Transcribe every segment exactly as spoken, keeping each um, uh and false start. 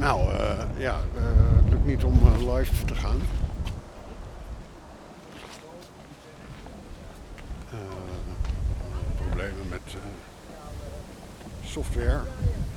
Nou, uh, ja, uh, het lukt niet om uh, live te gaan. Uh, problemen met uh, software.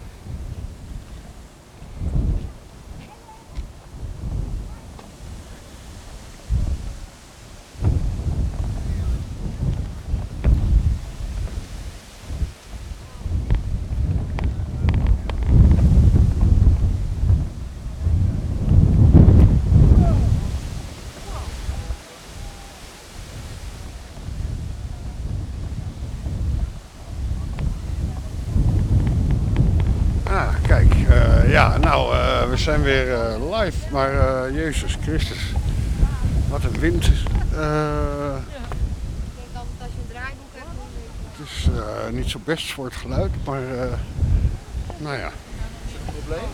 Ja, nou, uh, we zijn weer uh, live, maar uh, Jezus Christus, wat een wind. Uh, ja. Ik denk altijd als je een draaiboek hebt. Het is uh, niet zo best voor het geluid, maar uh, nou ja. Is er een probleem?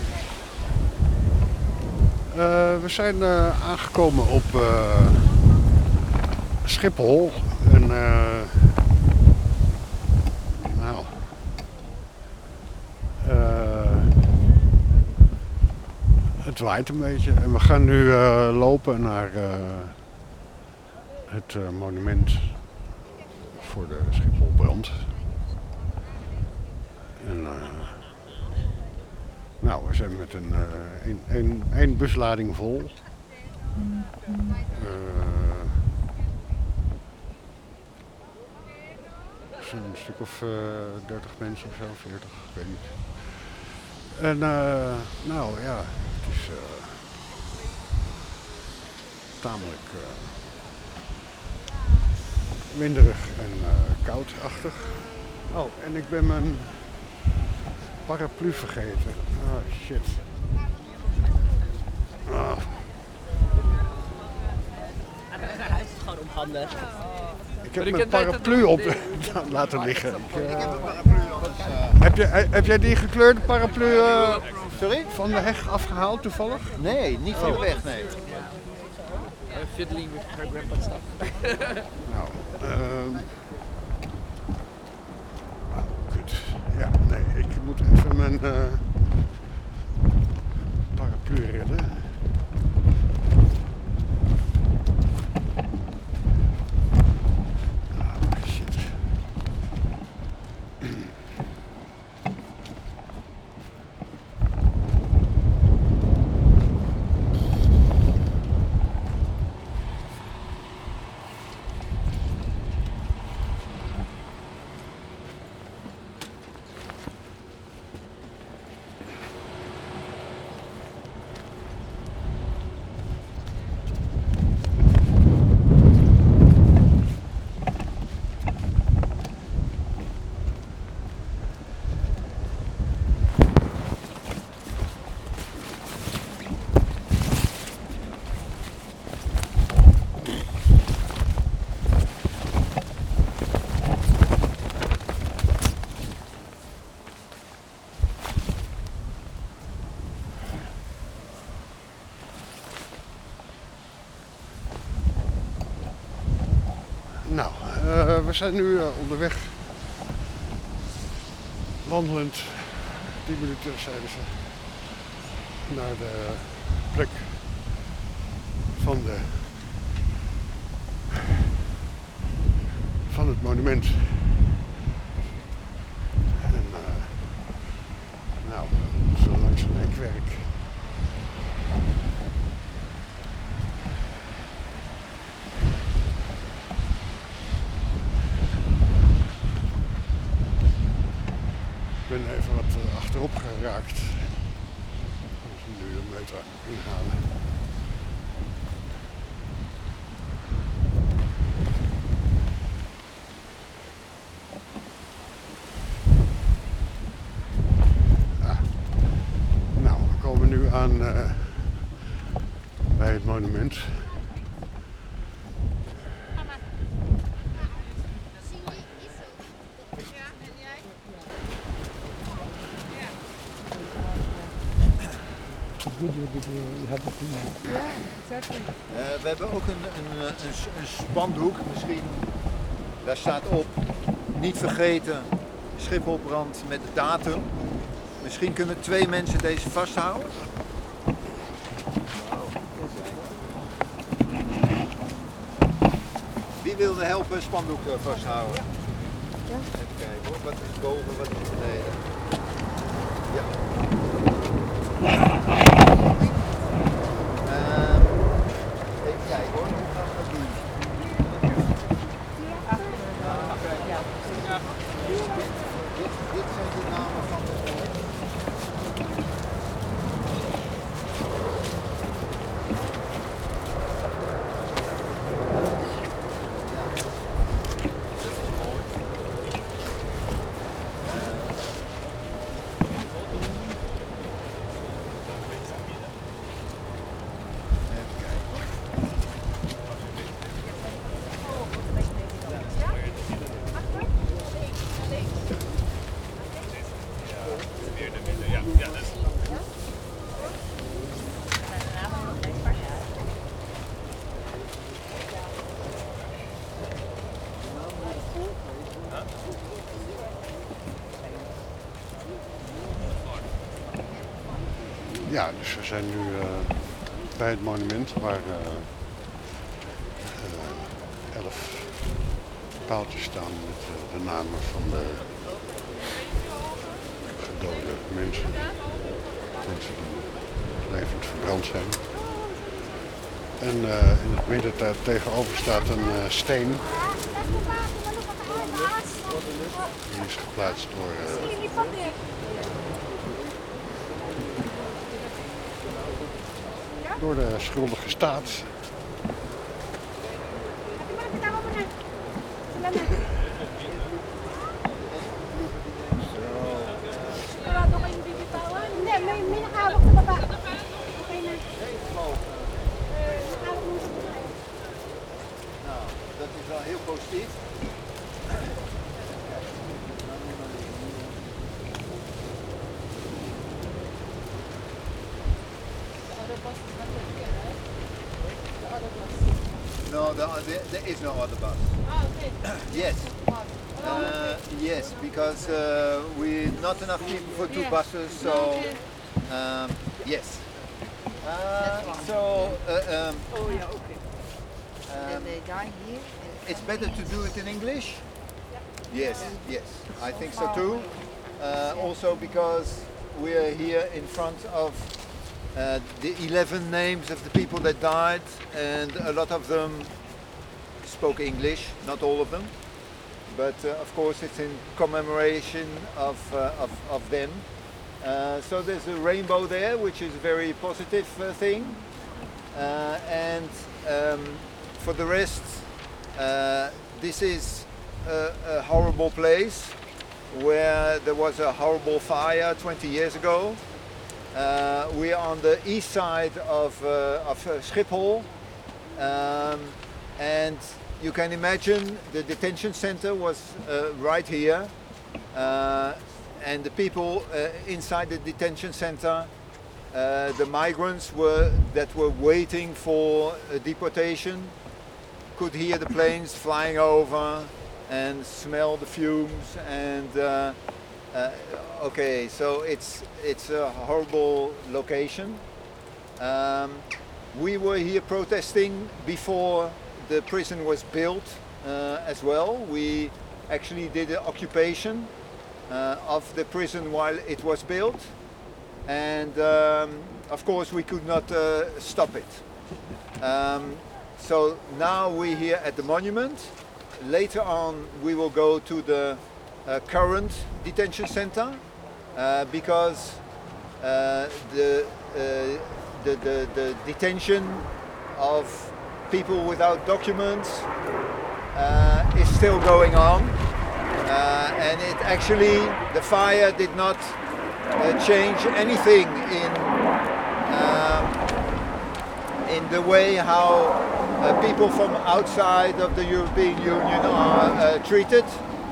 Uh, we zijn uh, aangekomen op uh, Schiphol en uh, nou. Uh, Het waait een beetje en we gaan nu uh, lopen naar uh, het uh, monument voor de Schipholbrand. En uh, nou, we zijn met een, uh, een, een, een buslading vol. Uh, een stuk of uh, dertig mensen of zo, veertig, ik weet niet. En uh, nou ja. Het is uh, tamelijk uh, winderig en uh, koudachtig. Oh, en ik ben mijn paraplu vergeten. Oh shit. Oh. Hij is gewoon onhandig. Ik heb mijn paraplu op laten liggen. Ik, uh, ik heb een paraplu anders. Uh... Heb, je, heb jij die gekleurde paraplu uh, Sorry? van de heg afgehaald toevallig? Nee, niet van oh. de weg, nee. Fiddling with her grandpa stuff. Nou, uh, oh, kut. Ja, nee, ik moet even mijn uh, paraplu redden. Nou, uh, we zijn nu uh, onderweg, wandelend, tien minuten zeiden ze, naar de plek van, de, van het monument. En uh, nou, zo langs een hekwerk. Ik ben even wat achterop geraakt. Dus nu de meter inhalen. Ah. Nou, we komen nu aan uh, bij het monument. Uh, we hebben ook een, een, een, een spandoek, misschien, daar staat op, niet vergeten, Schipholbrand met de datum. Misschien kunnen twee mensen deze vasthouden. Wie wilde helpen spandoek vasthouden? Even kijken hoor, wat is boven, wat is beneden? Ja. Uh, even kijken hoor, hoe gaan we dat doen? Uh, kijk, ja. dit, dit, dit zijn de namen van de... Ja, dus we zijn nu uh, bij het monument waar uh, uh, elf paaltjes staan met uh, de namen van de gedode mensen. Mensen die levend verbrand zijn. En uh, in het midden daar tegenover staat een uh, steen. Die is geplaatst door... Uh, door de schuldige staat. Nou, dat is wel heel positief. No, the, the, there is no other bus. Ah, okay. Yes. Uh, yes, because uh, we not enough people for two Yeah. buses, so um, yes. Uh, so uh, um, Oh yeah, okay. um, And they die here. it's better to do it in English. Yes, yes, I think so too. Uh, also because we are here in front of uh, the eleven names of the people that died, and a lot of them spoke English, not all of them, but uh, of course it's in commemoration of, uh, of, of them. Uh, so there's a rainbow there, which is a very positive uh, thing, uh, and um, for the rest, uh, this is a, a horrible place where there was a horrible fire twenty years ago. Uh, we are on the east side of, uh, of uh, Schiphol, um, and you can imagine the detention center was uh, right here, uh, and the people uh, inside the detention center, uh, the migrants were that were waiting for uh, deportation, could hear the planes flying over and smell the fumes, and uh, uh, okay, so it's it's a horrible location. Um, we were here protesting before the prison was built uh, as well. We actually did an occupation uh, of the prison while it was built, and um, of course we could not uh, stop it. Um, so now we're here at the monument. Later on we will go to the uh, current detention center uh, because uh, the, uh, the, the, the detention of people without documents uh, is still going on, uh, and it actually, the fire did not uh, change anything in um, in the way how uh, people from outside of the European Union are uh, treated.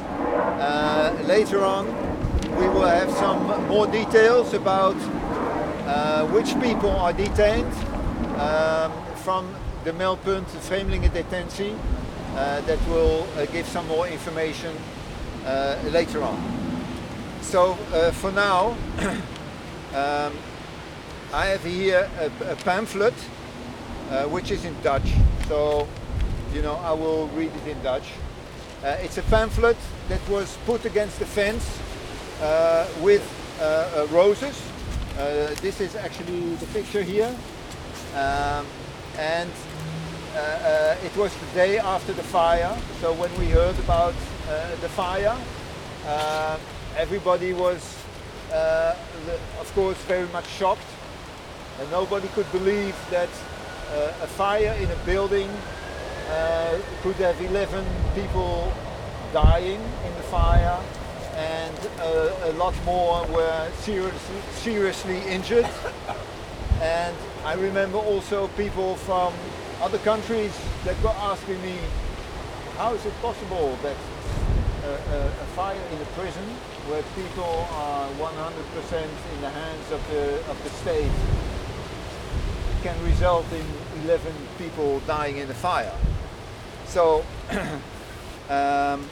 Uh, later on we will have some more details about uh, which people are detained um, from the Meldpunt Vreemdelingendetentie uh, that will uh, give some more information uh, later on. so uh, for now, um, I have here a, a pamphlet, uh, which is in Dutch. So, you know, I will read it in Dutch. Uh, it's a pamphlet that was put against the fence uh, with uh, uh, roses. Uh, this is actually the picture here. Um, and uh, uh, it was the day after the fire. So when we heard about uh, the fire, uh, everybody was, uh, the, of course, very much shocked. And nobody could believe that uh, a fire in a building uh, could have eleven people dying in the fire, and uh, a lot more were seriously, seriously injured. And I remember also people from other countries that were asking me, how is it possible that uh, a, a fire in a prison where people are one hundred percent in the hands of the, of the state can result in eleven people dying in a fire? So, um,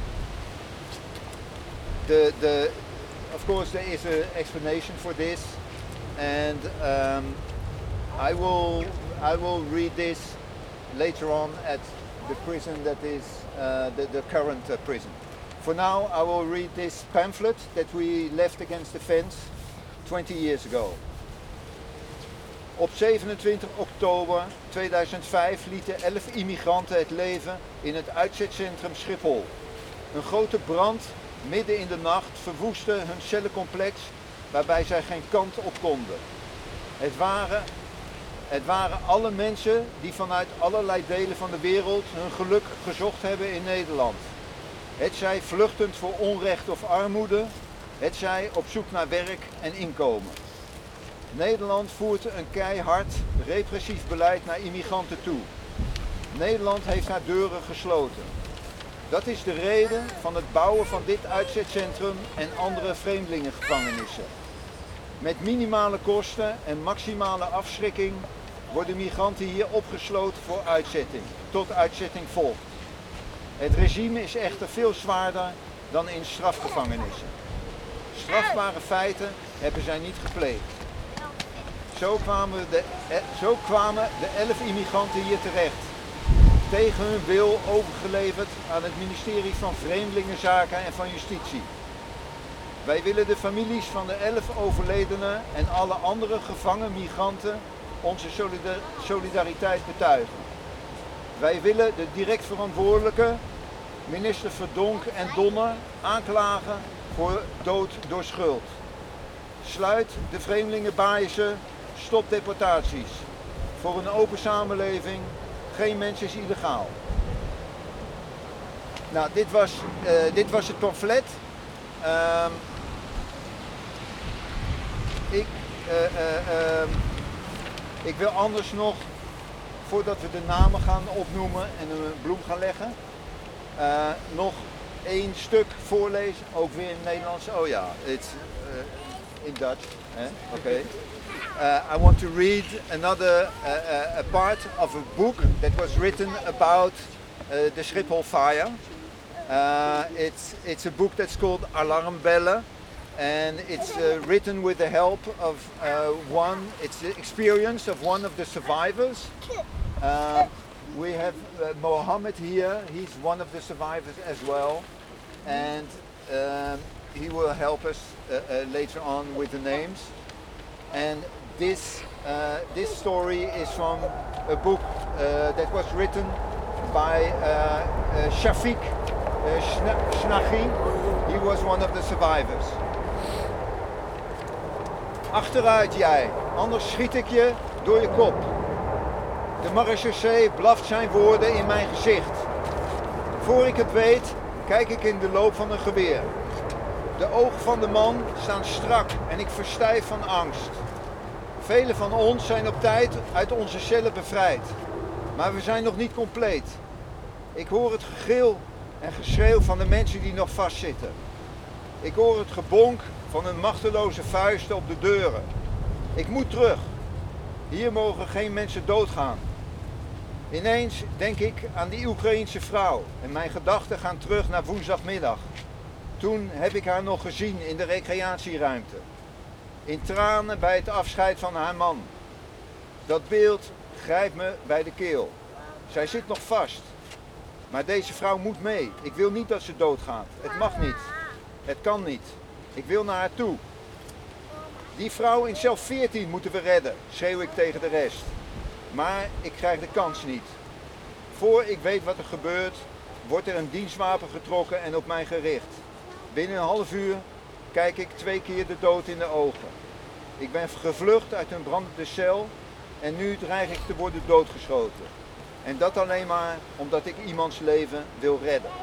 the, the, of course there is an explanation for this, and um, I will I will read this later on at the prison that is uh, the, the current uh, prison. For now I will read this pamphlet that we left against the fence twenty years ago. Op zevenentwintig oktober tweeduizend vijf lieten elf immigranten het leven in het uitzetcentrum Schiphol. Een grote brand midden in de nacht verwoestte hun cellencomplex waarbij zij geen kant op konden. Het waren, het waren alle mensen die vanuit allerlei delen van de wereld hun geluk gezocht hebben in Nederland. Hetzij vluchtend voor onrecht of armoede, hetzij op zoek naar werk en inkomen. Nederland voert een keihard repressief beleid naar immigranten toe. Nederland heeft haar deuren gesloten. Dat is de reden van het bouwen van dit uitzetcentrum en andere vreemdelingengevangenissen. Met minimale kosten en maximale afschrikking worden migranten hier opgesloten voor uitzetting, tot uitzetting volgt. Het regime is echter veel zwaarder dan in strafgevangenissen. Strafbare feiten hebben zij niet gepleegd. Zo kwamen de, zo kwamen de elf immigranten hier terecht. Tegen hun wil overgeleverd aan het ministerie van Vreemdelingenzaken en van Justitie. Wij willen de families van de elf overledenen en alle andere gevangen migranten onze solidariteit betuigen. Wij willen de direct verantwoordelijke, minister Verdonk en Donner, aanklagen voor dood door schuld. Sluit de vreemdelingenbaaizen, stop deportaties. Voor een open samenleving, geen mens is illegaal. Nou, dit was, uh, dit was het pamflet. Uh, ik, uh, uh, uh, ik wil anders nog, voordat we de namen gaan opnoemen en een bloem gaan leggen, uh, nog één stuk voorlezen, ook weer in het Nederlands. Oh ja, it's uh, in Dutch. Eh? Oké. Okay. Uh, I want to read another uh, uh, a part of a book that was written about uh, the Schiphol fire. Uh, it's it's a book that's called Alarmbellen, and it's uh, written with the help of uh, one. It's the experience of one of the survivors. Uh, we have uh, Mohammed here. He's one of the survivors as well, and um, he will help us uh, uh, later on with the names. And this uh, this story is from a book uh, that was written by uh, uh, Shafiq uh, Shnaghi. He was one of the survivors. Achteruit jij, anders schiet ik je door je kop. De marechaussee blaft zijn woorden in mijn gezicht. Voor ik het weet, kijk ik in de loop van een geweer. De ogen van de man staan strak en ik verstijf van angst. Velen van ons zijn op tijd uit onze cellen bevrijd. Maar we zijn nog niet compleet. Ik hoor het gegil en geschreeuw van de mensen die nog vastzitten. Ik hoor het gebonk van hun machteloze vuisten op de deuren. Ik moet terug. Hier mogen geen mensen doodgaan. Ineens denk ik aan die Oekraïense vrouw en mijn gedachten gaan terug naar woensdagmiddag. Toen heb ik haar nog gezien in de recreatieruimte. In tranen bij het afscheid van haar man. Dat beeld grijpt me bij de keel. Zij zit nog vast. Maar deze vrouw moet mee. Ik wil niet dat ze doodgaat. Het mag niet. Het kan niet. Ik wil naar haar toe. Die vrouw in cel veertien moeten we redden, schreeuw ik tegen de rest. Maar ik krijg de kans niet. Voor ik weet wat er gebeurt, wordt er een dienstwapen getrokken en op mij gericht. Binnen een half uur kijk ik twee keer de dood in de ogen. Ik ben gevlucht uit een brandende cel en nu dreig ik te worden doodgeschoten. En dat alleen maar omdat ik iemands leven wil redden.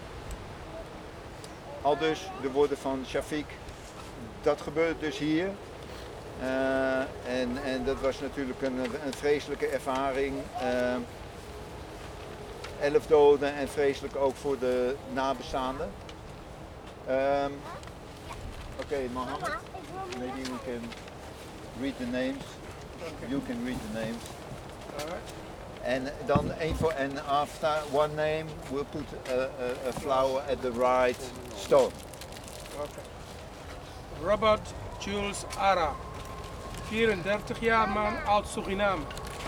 Aldus de woorden van Shafiq. Dat gebeurt dus hier. Uh, en, en dat was natuurlijk een, een vreselijke ervaring. Uh, elf doden en vreselijk ook voor de nabestaanden. Um, Oké, okay, Mohammed. Maybe we can read the names. You can read the names. En dan één voor en after one name we'll put a, a, a flower at the right stone. Okay. Robert Jules Ara, vierendertig jaar man uit Suriname.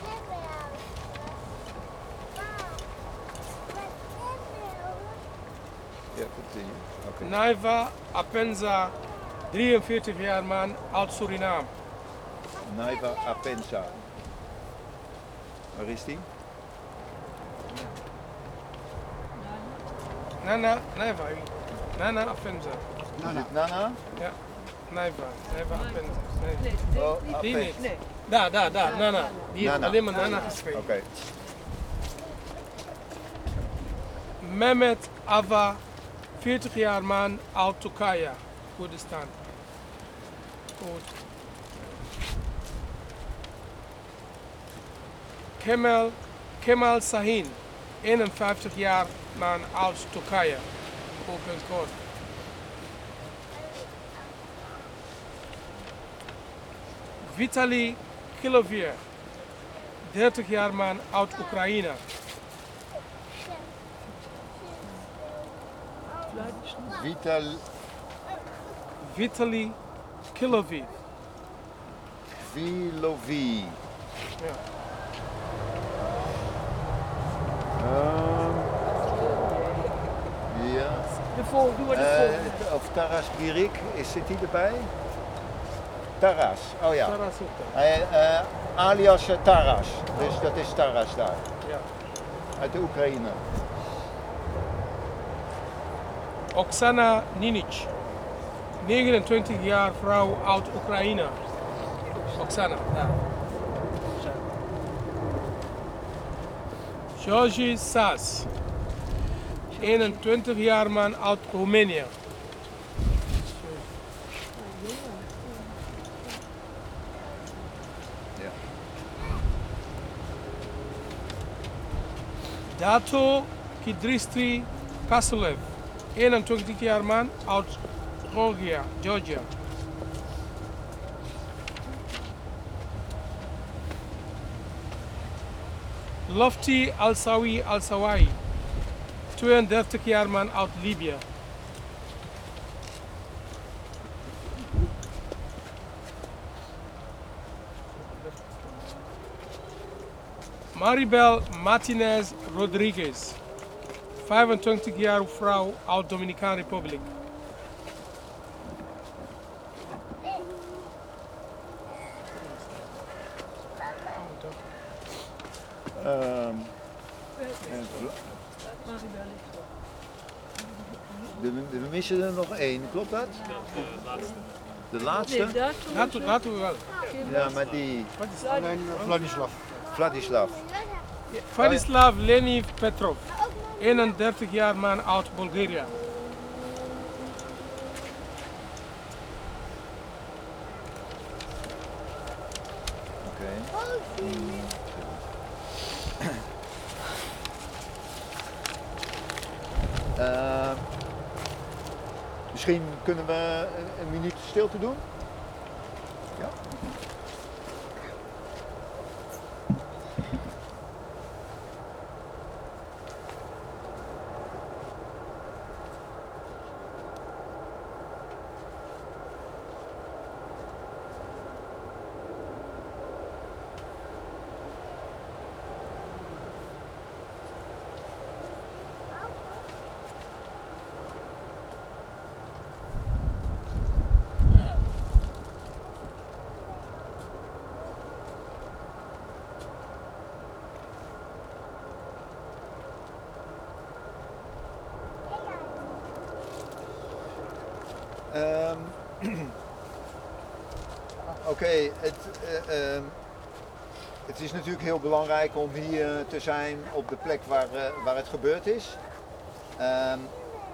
Ja, continue. Okay. Naiva Apenza, drieënveertig jaar man uit Suriname. Naiva Apenza. Waar is die? Nana, Naiva, Nana Apenza. Nana. Nana? Ja, Naiva, Naiva Apenza. Nee. Oh, Die Apenza. niet. Daar, daar, daar, Nana. Die heeft alleen maar Nana geschreven. Oké. Okay. Mehmet Ava, veertig jaar man uit Turkije, Koerdistan. Goed. Kemal, Kemal Sahin, eenenvijftig jaar man uit Turkije, Open Court. Vitali Kilovier, dertig jaar man uit Oekraïne. Vital... Vitali Kilovier. Vilovi. Ja. Um, ja. De volgende, doe maar de Uh, volgende. of Taras Birik, is, zit hij erbij? Taras, oh ja. Taras ook daar. Hij, uh, alias uh, Taras, dus dat is Taras daar, Ja. uit de Oekraïne. Oksana Ninic, negenentwintig jaar vrouw uit Oekraïne. Oksana, daar. Georgi Sas, eenentwintig jaar man uit Roemenië. Ja. Dato Kidristri Kasulev, eenentwintig jaar man uit Georgia, Georgia. Lofty Al-Sawi Al-Sawai, tweeëndertig jaar man uit Libië. Maribel Martinez Rodriguez, vijfentwintig jaar vrouw uit Dominicaanse Republiek. Um, en we, we missen er nog één, klopt dat? De laatste? Nee, daar toen Dat, dat doen we wel. Ja, maar die Alleen Vladislav. Vladislav. Vladislav Leniv Petrov, eenendertig jaar man uit Bulgarije. Oké. Uh, misschien kunnen we een, een minuut stilte doen? Ja. Oké, het, uh, um, het is natuurlijk heel belangrijk om hier te zijn op de plek waar, uh, waar het gebeurd is. Um,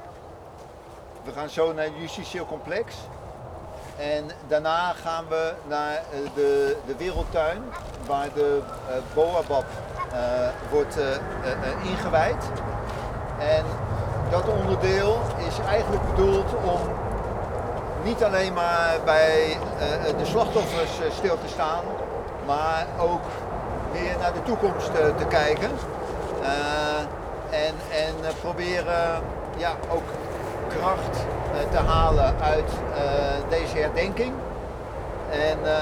we gaan zo naar het justitieel complex. En daarna gaan we naar uh, de, de wereldtuin waar de uh, Boabab uh, wordt uh, uh, uh, ingewijd. En dat onderdeel is eigenlijk bedoeld om niet alleen maar bij uh, de slachtoffers uh, stil te staan, maar ook weer naar de toekomst uh, te kijken. Uh, en en uh, proberen ja, ook kracht uh, te halen uit uh, deze herdenking. En uh,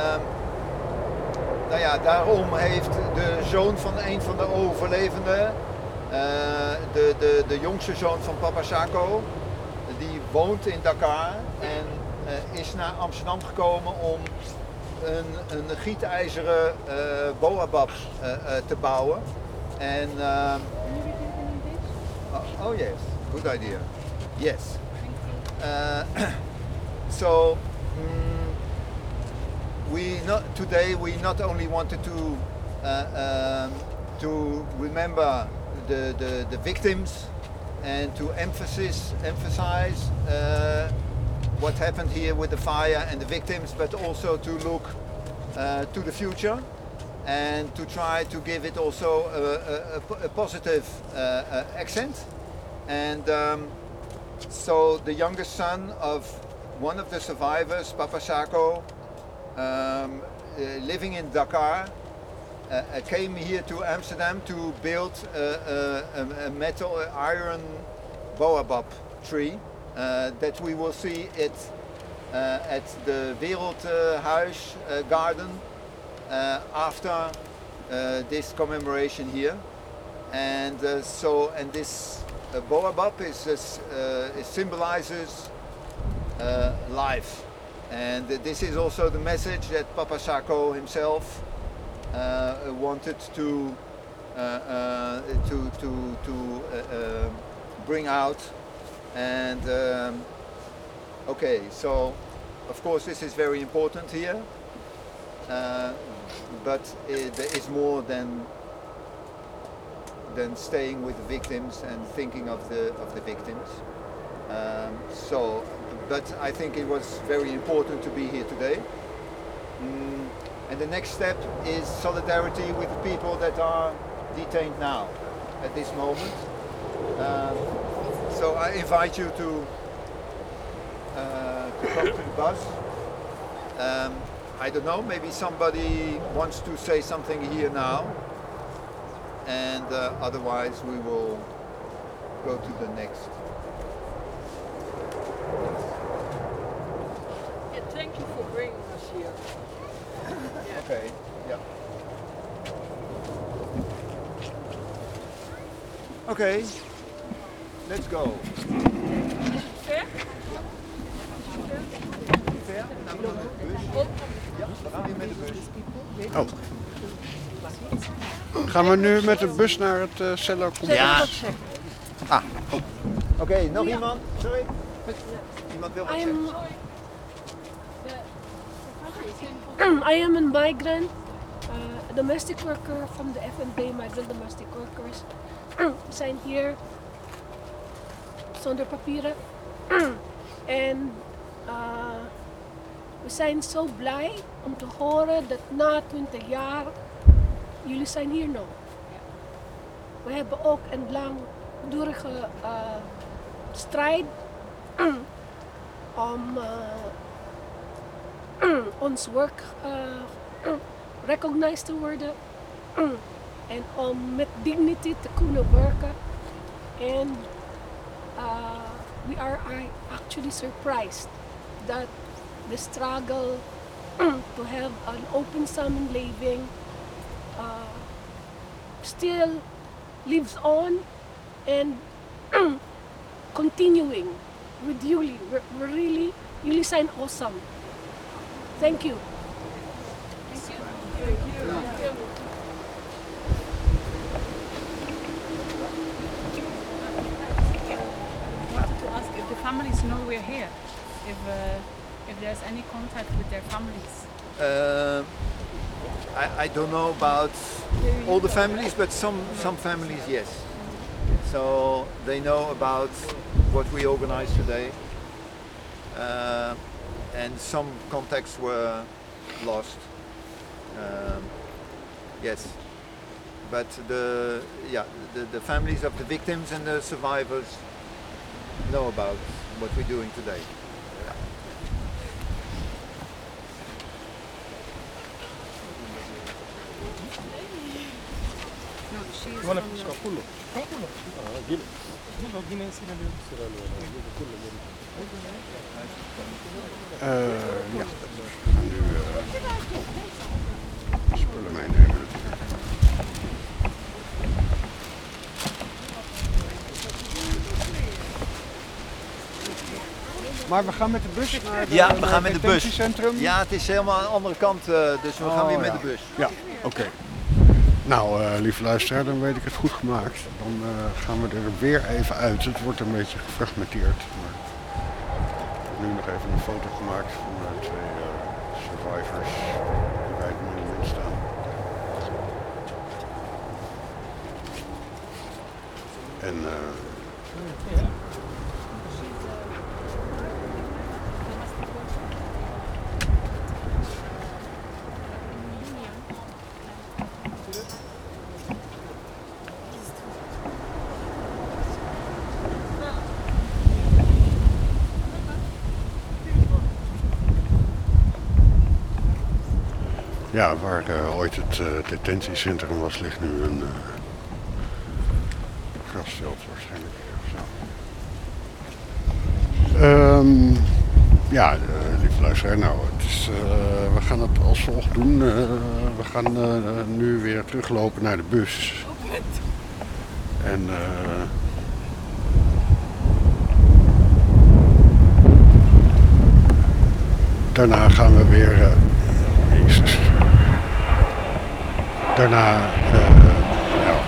nou ja, daarom heeft de zoon van een van de overlevenden, uh, de, de, de jongste zoon van Papa Sako, die woont in Dakar en uh, is naar Amsterdam gekomen om een, een gietijzeren uh, Boabab uh, uh, te bouwen. En, uh, oh, oh yes, good idea. Yes. Uh, so um, we not today we not only wanted to uh, um, to remember the, the, the victims and to emphasis emphasize uh, what happened here with the fire and the victims, but also to look uh, to the future and to try to give it also a, a, a positive uh, uh, accent. And um, so the youngest son of one of the survivors, Papa Sako, um, uh, living in Dakar, uh, came here to Amsterdam to build a, a, a metal a iron Boabab tree uh, that we will see it uh, at the Wereldhuis uh, garden uh, after uh, this commemoration here. And uh, so, and this uh, Boabab is, uh, it symbolizes uh, life. And this is also the message that Papa Sako himself uh, wanted to uh, uh, to to to uh, uh, bring out. And um, okay, so of course this is very important here, uh, but it, there is more than than staying with the victims and thinking of the of the victims. Um, so, but I think it was very important to be here today. Mm, and the next step is solidarity with the people that are detained now, at this moment. Um, so I invite you to, uh, to come to the bus. Um, I don't know, maybe somebody wants to say something here now. And uh, otherwise we will go to the next. Yeah, thank you for bringing us here. Yeah. Okay, yeah. Okay, let's go. Ver? Ver? Nou, we gaan met de bus. Ja, we gaan weer met de bus. Oh. Gaan we nu met de bus naar het uh, cellencomplex? Ja. Ah, oh. Oké, okay, nog ja. Iemand? Sorry? Iemand wil wat I zeggen? am, I am a migrant, uh, a domestic worker from the F N B, Migrant Domestic Workers. We zijn hier zonder papieren. En uh, we zijn zo blij om te horen dat na twintig jaar jullie zijn hier nog. We hebben ook een langdurige uh, strijd om uh, ons werk uh, recognized te worden en om met dignity te kunnen werken. En uh, we are actually surprised that the struggle to have an open samenleving uh, still lives on and continuing with Yuli. We're, we're really, jullie zijn awesome. Thank you. Thank you. Thank you. Thank you. I wanted to ask if the families know we're here. If uh, if there's any contact with their families. Uh, I, I don't know about all the families, but some, some families, yes. So they know about what we organize today. Uh, and some contacts were lost. Um, yes. But the, yeah, the, the families of the victims and the survivors know about what we're doing today. No, she's You wanna from fish the- kapulo? Kapulo. Ndio Guinea Sierra Leone. Eh, ja, we gaan nu eh, spullen meenemen. Maar we gaan met de bus naar het Ja, we gaan met de bus. detentiecentrum? Ja, het is helemaal aan de andere kant, uh, dus we gaan Oh, weer met ja. de bus. Ja, oké. Nou, uh, lieve luisteraar, dan weet ik het goed gemaakt. Dan uh, gaan we er weer even uit. Het wordt een beetje gefragmenteerd. Maar ik heb nu nog even een foto gemaakt van de twee uh, survivors die bij het monument staan. En uh, ja, waar uh, ooit het uh, detentiecentrum was, ligt nu een uh, grasveld waarschijnlijk. Zo. Um, ja, uh, lieve luisteraar, nou, het is, uh, we gaan het als volgt doen. Uh, we gaan uh, nu weer teruglopen naar de bus. En uh, daarna gaan we weer... Uh, Jezus. Daarna... Uh, ja.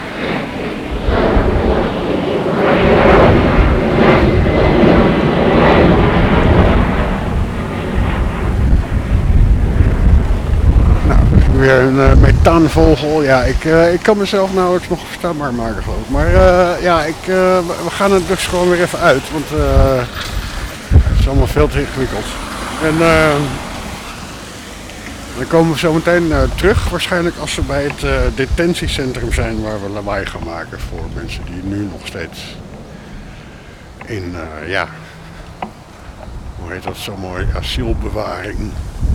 Weer een uh, methaanvogel. Ja, ik, uh, ik kan mezelf nauwelijks nog verstaanbaar maken, geloof ik. Maar uh, ja, ik, uh, we gaan het dus gewoon weer even uit, want uh, het is allemaal veel te ingewikkeld. En uh, dan komen we zo meteen uh, terug, waarschijnlijk als we bij het uh, detentiecentrum zijn waar we lawaai gaan maken voor mensen die nu nog steeds in, uh, ja, hoe heet dat zo mooi, asielbewaring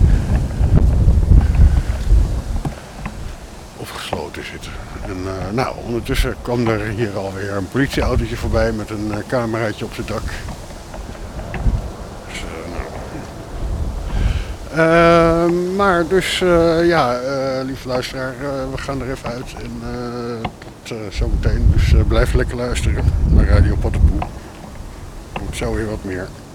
of gesloten zitten. En uh, nou, ondertussen kwam er hier alweer een politieautootje voorbij met een uh, cameraatje op zijn dak. Dus, uh, nou. uh, maar dus, uh, ja, uh, lieve luisteraar, uh, we gaan er even uit en uh, tot uh, zometeen. Dus uh, blijf lekker luisteren naar Radio Pottenpoel. Komt zo weer wat meer.